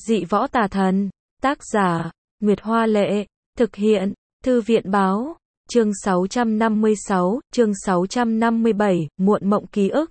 Dị võ tà thần. Tác giả, Nguyệt Hoa Lệ. Thực hiện, Thư viện Báo. Chương 656, chương 657, muộn mộng ký ức.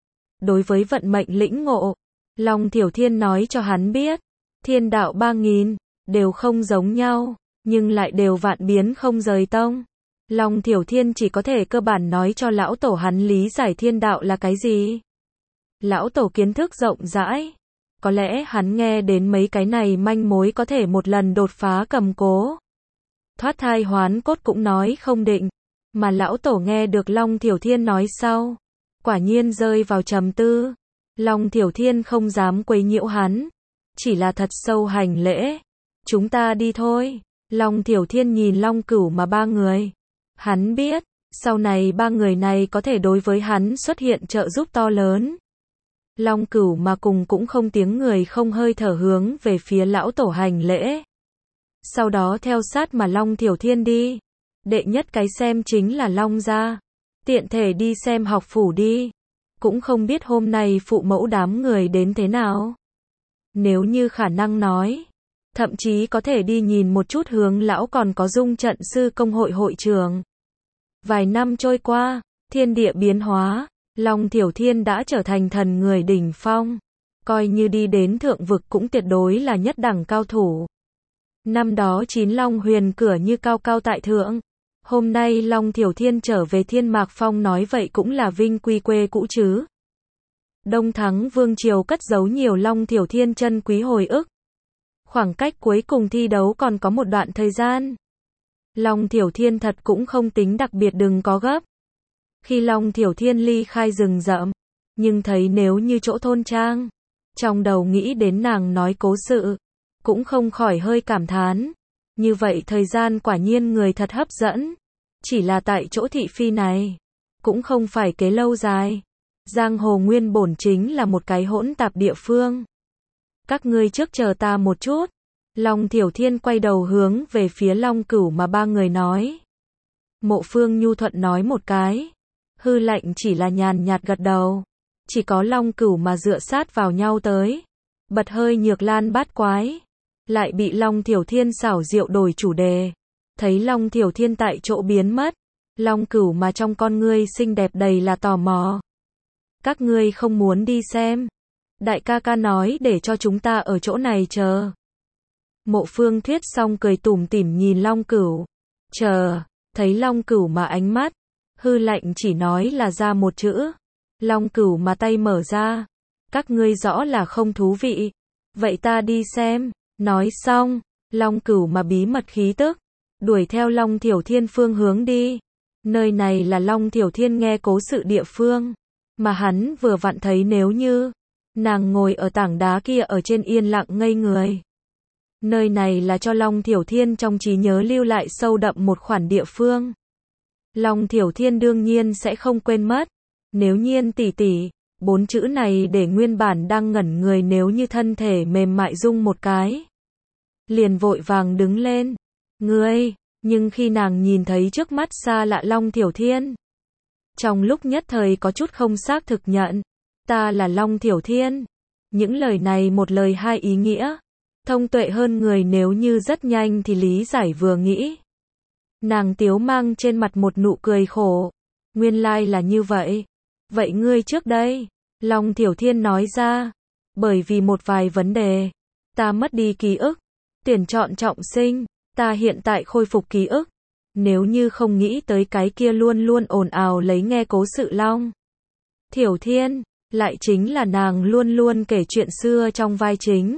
Đối với vận mệnh lĩnh ngộ, Long Thiểu Thiên nói cho hắn biết, thiên đạo 3000, đều không giống nhau, nhưng lại đều vạn biến không rời tông. Long Thiểu Thiên chỉ có thể cơ bản nói cho lão tổ hắn lý giải thiên đạo là cái gì. Lão tổ kiến thức rộng rãi, có lẽ hắn nghe đến mấy cái này manh mối có thể một lần đột phá cầm cố. Thoát thai hoán cốt cũng nói không định, mà lão tổ nghe được Long Thiểu Thiên nói sau, quả nhiên rơi vào trầm tư. Long Thiểu Thiên không dám quấy nhiễu hắn, chỉ là thật sâu hành lễ. Chúng ta đi thôi. Long Thiểu Thiên nhìn Long Cửu mà ba người. Hắn biết, sau này ba người này có thể đối với hắn xuất hiện trợ giúp to lớn. Long Cửu mà cùng cũng không tiếng người không hơi thở hướng về phía lão tổ hành lễ. Sau đó theo sát mà Long Thiểu Thiên đi. Đệ nhất cái xem chính là Long gia. Tiện thể đi xem học phủ đi. Cũng không biết hôm nay phụ mẫu đám người đến thế nào. Nếu như khả năng nói, thậm chí có thể đi nhìn một chút hướng lão còn có Dung Trận Sư Công hội hội trường. Vài năm trôi qua, thiên địa biến hóa, Long Thiểu Thiên đã trở thành thần người đỉnh phong. Coi như đi đến thượng vực cũng tuyệt đối là nhất đẳng cao thủ. Năm đó 9 Long huyền cửa như cao cao tại thượng. Hôm nay Long Thiểu Thiên trở về Thiên Mạc Phong nói vậy cũng là vinh quy quê cũ chứ. Đông Thắng Vương Triều cất giấu nhiều Long Thiểu Thiên chân quý hồi ức. Khoảng cách cuối cùng thi đấu còn có một đoạn thời gian. Long Thiểu Thiên thật cũng không tính đặc biệt đừng có gấp. Khi Long Thiểu Thiên ly khai rừng rậm, nhưng thấy nếu như chỗ thôn trang, trong đầu nghĩ đến nàng nói cố sự, cũng không khỏi hơi cảm thán. Như vậy thời gian quả nhiên người thật hấp dẫn. Chỉ là tại chỗ thị phi này, cũng không phải kế lâu dài. Giang hồ nguyên bổn chính là một cái hỗn tạp địa phương. Các ngươi trước chờ ta một chút. Long Thiểu Thiên quay đầu hướng về phía Long Cửu mà ba người nói. Mộ Phương nhu thuận nói một cái. Hư Lệnh chỉ là nhàn nhạt gật đầu. Chỉ có Long Cửu mà dựa sát vào nhau tới. Bật hơi nhược lan bát quái. Lại bị Long Thiểu Thiên xảo diệu đổi chủ đề. Thấy Long Thiểu Thiên tại chỗ biến mất. Long Cửu mà trong con ngươi xinh đẹp đầy là tò mò. Các ngươi không muốn đi xem. Đại ca ca nói để cho chúng ta ở chỗ này chờ. Mộ Phương Thuyết xong cười tủm tỉm nhìn Long Cửu. Chờ, thấy Long Cửu mà ánh mắt. Hư Lệnh chỉ nói là ra một chữ. Long Cửu mà tay mở ra. Các ngươi rõ là không thú vị. Vậy ta đi xem. Nói xong, Long Cửu mà bí mật khí tức. Đuổi theo Long Thiểu Thiên phương hướng đi. Nơi này là Long Thiểu Thiên nghe cố sự địa phương. Mà hắn vừa vặn thấy nếu như nàng ngồi ở tảng đá kia ở trên yên lặng ngây người. Nơi này là cho Long Thiểu Thiên trong trí nhớ lưu lại sâu đậm một khoản địa phương. Long Thiểu Thiên đương nhiên sẽ không quên mất. Nếu Nhiên tỷ tỷ, 4 chữ này để nguyên bản đang ngẩn người nếu như thân thể mềm mại rung một cái. Liền vội vàng đứng lên. Ngươi, nhưng khi nàng nhìn thấy trước mắt xa lạ Long Thiểu Thiên. Trong lúc nhất thời có chút không xác thực nhận. Ta là Long Thiểu Thiên. Những lời này một lời hai ý nghĩa. Thông tuệ hơn người nếu như rất nhanh thì lý giải vừa nghĩ. Nàng tiếu mang trên mặt một nụ cười khổ. Nguyên lai là như vậy. Vậy ngươi trước đây? Long Thiểu Thiên nói ra. Bởi vì một vài vấn đề. Ta mất đi ký ức. Tuyển chọn trọng sinh. Ta hiện tại khôi phục ký ức. Nếu như không nghĩ tới cái kia luôn luôn ồn ào lấy nghe cố sự Long Thiểu Thiên. Lại chính là nàng luôn luôn kể chuyện xưa trong vai chính.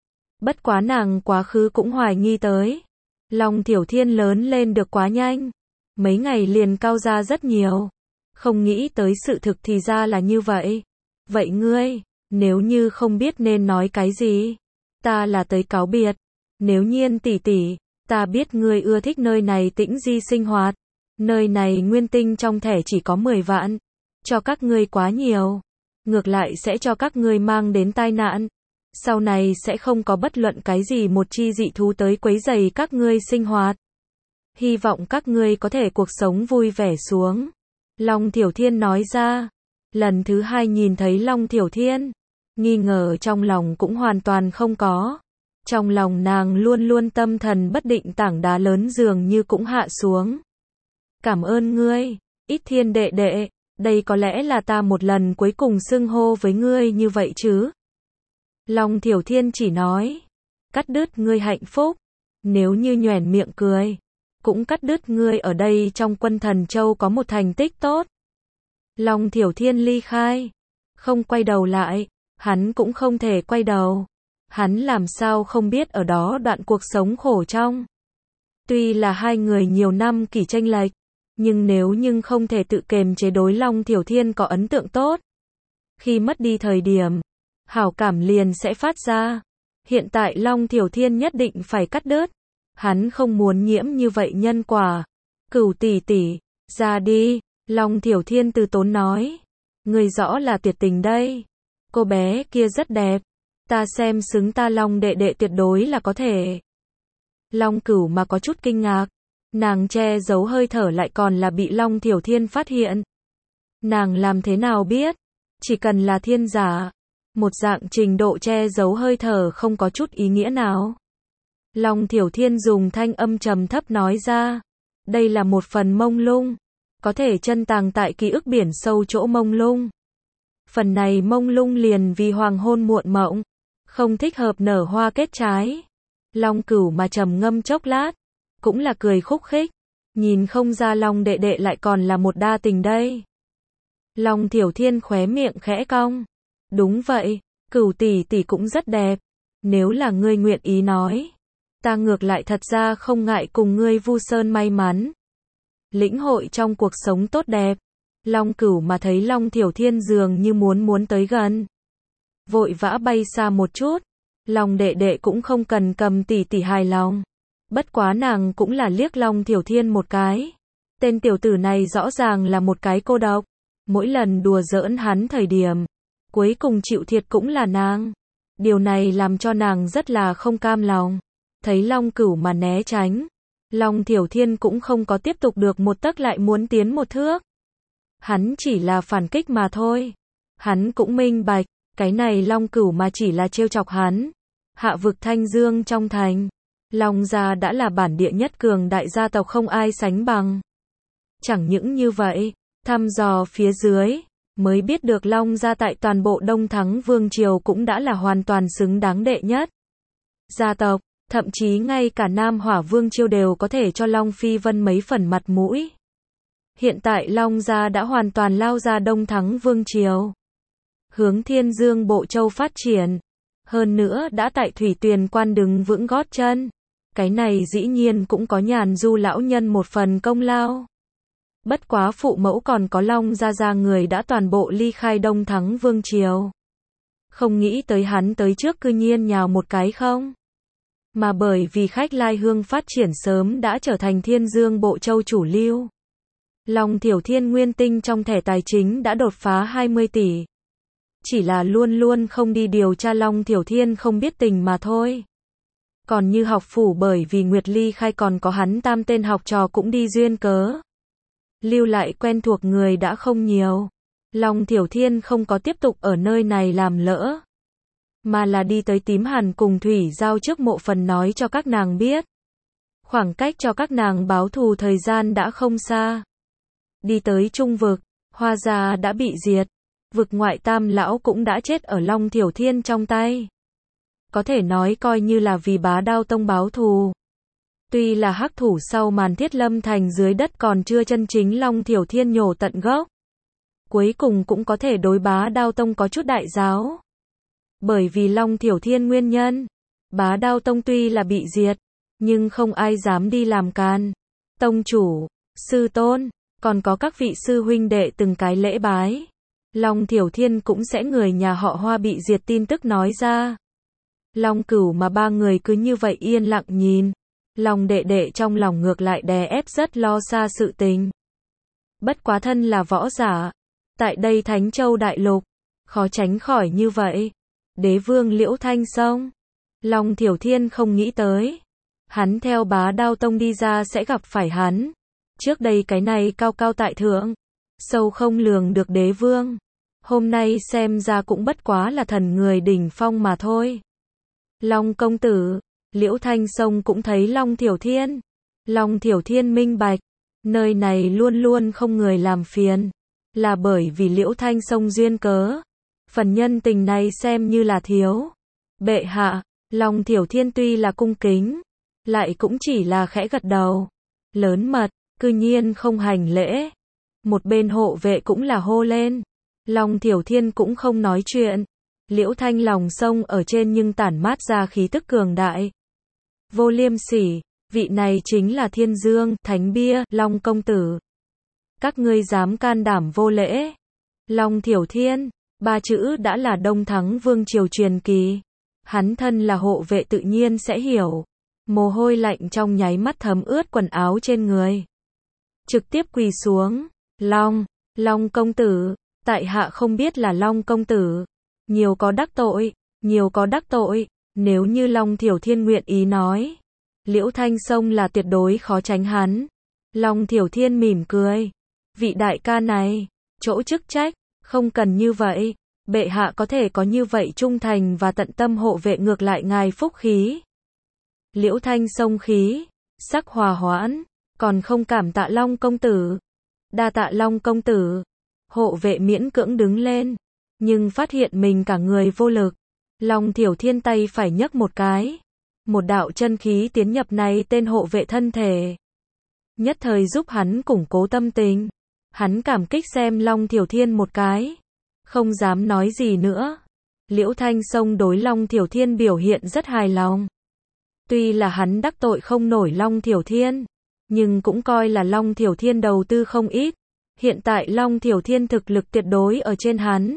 Bất quá nàng quá khứ cũng hoài nghi tới. Long Thiểu Thiên lớn lên được quá nhanh. Mấy ngày liền cao ra rất nhiều. Không nghĩ tới sự thực thì ra là như vậy. Vậy ngươi, nếu như không biết nên nói cái gì, ta là tới cáo biệt. Nếu Nhiên tỷ tỷ, ta biết ngươi ưa thích nơi này tĩnh di sinh hoạt. Nơi này nguyên tinh trong thẻ chỉ có 10 vạn. Cho các ngươi quá nhiều. Ngược lại sẽ cho các ngươi mang đến tai nạn. Sau này sẽ không có bất luận cái gì một chi dị thú tới quấy rầy các ngươi sinh hoạt. Hy vọng các ngươi có thể cuộc sống vui vẻ xuống. Long Thiểu Thiên nói ra. Lần thứ hai nhìn thấy Long Thiểu Thiên. Nghi ngờ trong lòng cũng hoàn toàn không có. Trong lòng nàng luôn luôn tâm thần bất định, tảng đá lớn dường như cũng hạ xuống. Cảm ơn ngươi, Ít Thiên đệ đệ, đây có lẽ là ta một lần cuối cùng xưng hô với ngươi như vậy chứ. Long Thiểu Thiên chỉ nói, cắt đứt ngươi hạnh phúc, nếu như nhoẻn miệng cười, cũng cắt đứt ngươi ở đây trong quân Thần Châu có một thành tích tốt. Long Thiểu Thiên ly khai, không quay đầu lại, hắn cũng không thể quay đầu. Hắn làm sao không biết ở đó đoạn cuộc sống khổ trong. Tuy là hai người nhiều năm kỷ chênh lệch, nhưng không thể tự kềm chế, đối Long Thiểu Thiên có ấn tượng tốt. Khi mất đi thời điểm, hảo cảm liền sẽ phát ra. Hiện tại Long Thiểu Thiên nhất định phải cắt đứt. Hắn không muốn nhiễm như vậy nhân quả. Cửu tỷ tỷ, ra đi, Long Thiểu Thiên từ tốn nói. Người rõ là tuyệt tình đây. Cô bé kia rất đẹp. Ta xem xứng ta Long đệ đệ tuyệt đối là có thể. Long Cửu mà có chút kinh ngạc. Nàng che giấu hơi thở lại còn là bị Long Thiểu Thiên phát hiện. Nàng làm thế nào biết? Chỉ cần là thiên giả. Một dạng trình độ che giấu hơi thở không có chút ý nghĩa nào. Long Thiểu Thiên dùng thanh âm trầm thấp nói ra. Đây là một phần mông lung. Có thể chân tàng tại ký ức biển sâu chỗ mông lung. Phần này mông lung liền vì hoàng hôn muộn mộng. Không thích hợp nở hoa kết trái. Long Cửu mà trầm ngâm chốc lát. Cũng là cười khúc khích. Nhìn không ra Long đệ đệ lại còn là một đa tình đây. Long Thiểu Thiên khóe miệng khẽ cong. Đúng vậy, Cửu tỷ tỷ cũng rất đẹp. Nếu là ngươi nguyện ý nói. Ta ngược lại thật ra không ngại cùng ngươi vu sơn may mắn. Lĩnh hội trong cuộc sống tốt đẹp. Long Cửu mà thấy Long Thiểu Thiên dường như muốn tới gần. Vội vã bay xa một chút. Long đệ đệ cũng không cần cầm tỷ tỷ hài lòng. Bất quá nàng cũng là liếc Long Thiểu Thiên một cái. Tên tiểu tử này rõ ràng là một cái cô độc. Mỗi lần đùa giỡn hắn thời điểm, cuối cùng chịu thiệt cũng là nàng. Điều này làm cho nàng rất là không cam lòng. Thấy Long Cửu mà né tránh. Long Thiểu Thiên cũng không có tiếp tục được một tấc lại muốn tiến một thước. Hắn chỉ là phản kích mà thôi. Hắn cũng minh bạch, cái này Long Cửu mà chỉ là trêu chọc hắn. Hạ vực Thanh Dương trong thành. Long gia đã là bản địa nhất cường đại gia tộc không ai sánh bằng. Chẳng những như vậy, thăm dò phía dưới, mới biết được Long gia tại toàn bộ Đông Thắng Vương Triều cũng đã là hoàn toàn xứng đáng đệ nhất gia tộc, thậm chí ngay cả Nam Hỏa Vương Triều đều có thể cho Long Phi Vân mấy phần mặt mũi. Hiện tại Long gia đã hoàn toàn lao ra Đông Thắng Vương Triều, hướng Thiên Dương Bộ Châu phát triển, hơn nữa đã tại Thủy Tuyền Quan đứng vững gót chân. Cái này dĩ nhiên cũng có Nhàn Du lão nhân một phần công lao. Bất quá phụ mẫu còn có Long gia người đã toàn bộ ly khai Đông Thắng Vương Triều. Không nghĩ tới hắn tới trước cư nhiên nhào một cái không. Mà bởi vì Khách Lai Hương phát triển sớm đã trở thành Thiên Dương Bộ Châu chủ lưu. Long Thiểu Thiên nguyên tinh trong thẻ tài chính đã đột phá 20 tỷ. Chỉ là luôn luôn không đi điều tra, Long Thiểu Thiên không biết tình mà thôi. Còn như học phủ bởi vì Nguyệt ly khai còn có hắn tam tên học trò cũng đi duyên cớ. Lưu lại quen thuộc người đã không nhiều. Long Thiểu Thiên không có tiếp tục ở nơi này làm lỡ. Mà là đi tới Tím Hàn cùng Thủy Giao trước mộ phần nói cho các nàng biết. Khoảng cách cho các nàng báo thù thời gian đã không xa. Đi tới Trung Vực, Hoa Gia đã bị diệt. Vực ngoại tam lão cũng đã chết ở Long Thiểu Thiên trong tay. Có thể nói coi như là vì Bá Đao Tông báo thù. Tuy là hắc thủ sau màn Thiết Lâm Thành dưới đất còn chưa chân chính Long Thiểu Thiên nhổ tận gốc. Cuối cùng cũng có thể đối Bá Đao Tông có chút đại giáo. Bởi vì Long Thiểu Thiên nguyên nhân, Bá Đao Tông tuy là bị diệt, nhưng không ai dám đi làm can. Tông chủ, sư tôn, còn có các vị sư huynh đệ từng cái lễ bái. Long Thiểu Thiên cũng sẽ người nhà họ Hoa bị diệt tin tức nói ra. Long Cửu mà ba người cứ như vậy yên lặng nhìn. Long đệ đệ trong lòng ngược lại đè ép rất lo xa sự tình. Bất quá thân là võ giả. Tại đây Thánh Châu Đại Lục. Khó tránh khỏi như vậy. Đế vương Liễu Thanh Sông. Long Thiểu Thiên không nghĩ tới. Hắn theo Bá Đao Tông đi ra sẽ gặp phải hắn. Trước đây cái này cao cao tại thượng. Sâu không lường được đế vương. Hôm nay xem ra cũng bất quá là thần người đỉnh phong mà thôi. Long công tử, Liễu Thanh Sông cũng thấy Long Thiểu Thiên. Long Thiểu Thiên minh bạch, nơi này luôn luôn không người làm phiền, là bởi vì Liễu Thanh Sông duyên cớ. Phần nhân tình này xem như là thiếu. Bệ hạ, Long Thiểu Thiên tuy là cung kính, lại cũng chỉ là khẽ gật đầu. Lớn mật, cư nhiên không hành lễ. Một bên hộ vệ cũng là hô lên. Long Thiểu Thiên cũng không nói chuyện. Liễu Thanh lòng sông ở trên nhưng tản mát ra khí tức cường đại. Vô liêm sỉ, vị này chính là Thiên Dương, Thánh Bia, Long công tử. Các ngươi dám can đảm vô lễ. Long Thiểu Thiên, ba chữ đã là Đông Thắng Vương triều truyền kỳ. Hắn thân là hộ vệ tự nhiên sẽ hiểu. Mồ hôi lạnh trong nháy mắt thấm ướt quần áo trên người. Trực tiếp quỳ xuống. Long công tử, tại hạ không biết là Long công tử. Nhiều có đắc tội, nếu như Long Thiểu Thiên nguyện ý nói. Liễu Thanh Sông là tuyệt đối khó tránh hắn. Long Thiểu Thiên mỉm cười. Vị đại ca này, chỗ chức trách, không cần như vậy. Bệ hạ có thể có như vậy trung thành và tận tâm hộ vệ ngược lại ngài phúc khí. Liễu Thanh Sông khí, sắc hòa hoãn, còn không cảm tạ Long công tử. Đa tạ Long công tử. Hộ vệ miễn cưỡng đứng lên, nhưng phát hiện mình cả người vô lực. Long Thiểu Thiên tay phải nhấc một cái. Một đạo chân khí tiến nhập này tên hộ vệ thân thể. Nhất thời giúp hắn củng cố tâm tình. Hắn cảm kích xem Long Thiểu Thiên một cái. Không dám nói gì nữa. Liễu Thanh Sông đối Long Thiểu Thiên biểu hiện rất hài lòng. Tuy là hắn đắc tội không nổi Long Thiểu Thiên, nhưng cũng coi là Long Thiểu Thiên đầu tư không ít. Hiện tại Long Thiểu Thiên thực lực tuyệt đối ở trên hắn.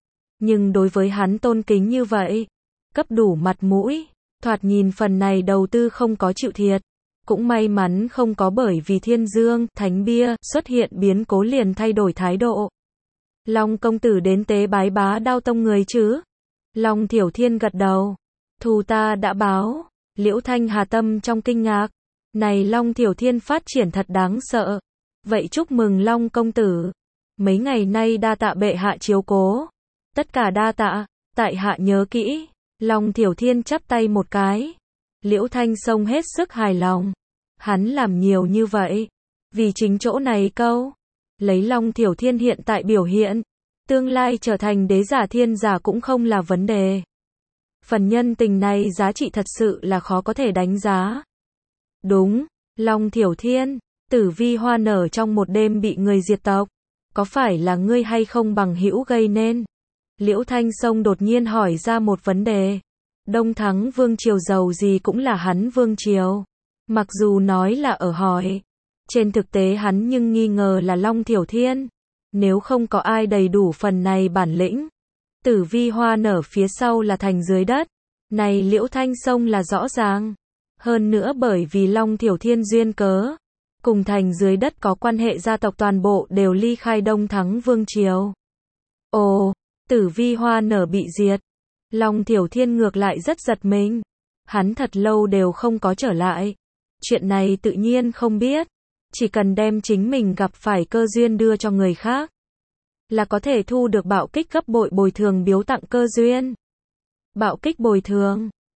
Nhưng đối với hắn tôn kính như vậy, cấp đủ mặt mũi, thoạt nhìn phần này đầu tư không có chịu thiệt. Cũng may mắn không có bởi vì Thiên Dương, Thánh Bia xuất hiện biến cố liền thay đổi thái độ. Long công tử đến tế bái Bá Đao Tông người chứ? Long Thiểu Thiên gật đầu. Thù ta đã báo. Liễu Thanh Hà tâm trong kinh ngạc. Này Long Thiểu Thiên phát triển thật đáng sợ. Vậy chúc mừng Long công tử. Mấy ngày nay đa tạ bệ hạ chiếu cố. Tất cả đa tạ, tại hạ nhớ kỹ. Long Thiểu Thiên chắp tay một cái. Liễu Thanh Sông hết sức hài lòng. Hắn làm nhiều như vậy. Vì chính chỗ này câu. Lấy Long Thiểu Thiên hiện tại biểu hiện. Tương lai trở thành đế giả thiên giả cũng không là vấn đề. Phần nhân tình này giá trị thật sự là khó có thể đánh giá. Đúng, Long Thiểu Thiên, Tử Vi Hoa nở trong một đêm bị người diệt tộc. Có phải là ngươi hay không bằng hữu gây nên? Liễu Thanh Sông đột nhiên hỏi ra một vấn đề. Đông Thắng Vương triều giàu gì cũng là hắn Vương triều. Mặc dù nói là ở hỏi. Trên thực tế hắn nhưng nghi ngờ là Long Thiểu Thiên. Nếu không có ai đầy đủ phần này bản lĩnh. Tử Vi Hoa nở phía sau là thành dưới đất. Này Liễu Thanh Sông là rõ ràng. Hơn nữa bởi vì Long Thiểu Thiên duyên cớ. Cùng thành dưới đất có quan hệ gia tộc toàn bộ đều ly khai Đông Thắng Vương triều. Ồ, Tử Vi Hoa nở bị diệt. Long Thiểu Thiên ngược lại rất giật mình. Hắn thật lâu đều không có trở lại. Chuyện này tự nhiên không biết. Chỉ cần đem chính mình gặp phải cơ duyên đưa cho người khác. Là có thể thu được bạo kích gấp bội bồi thường biếu tặng cơ duyên. Bạo kích bồi thường.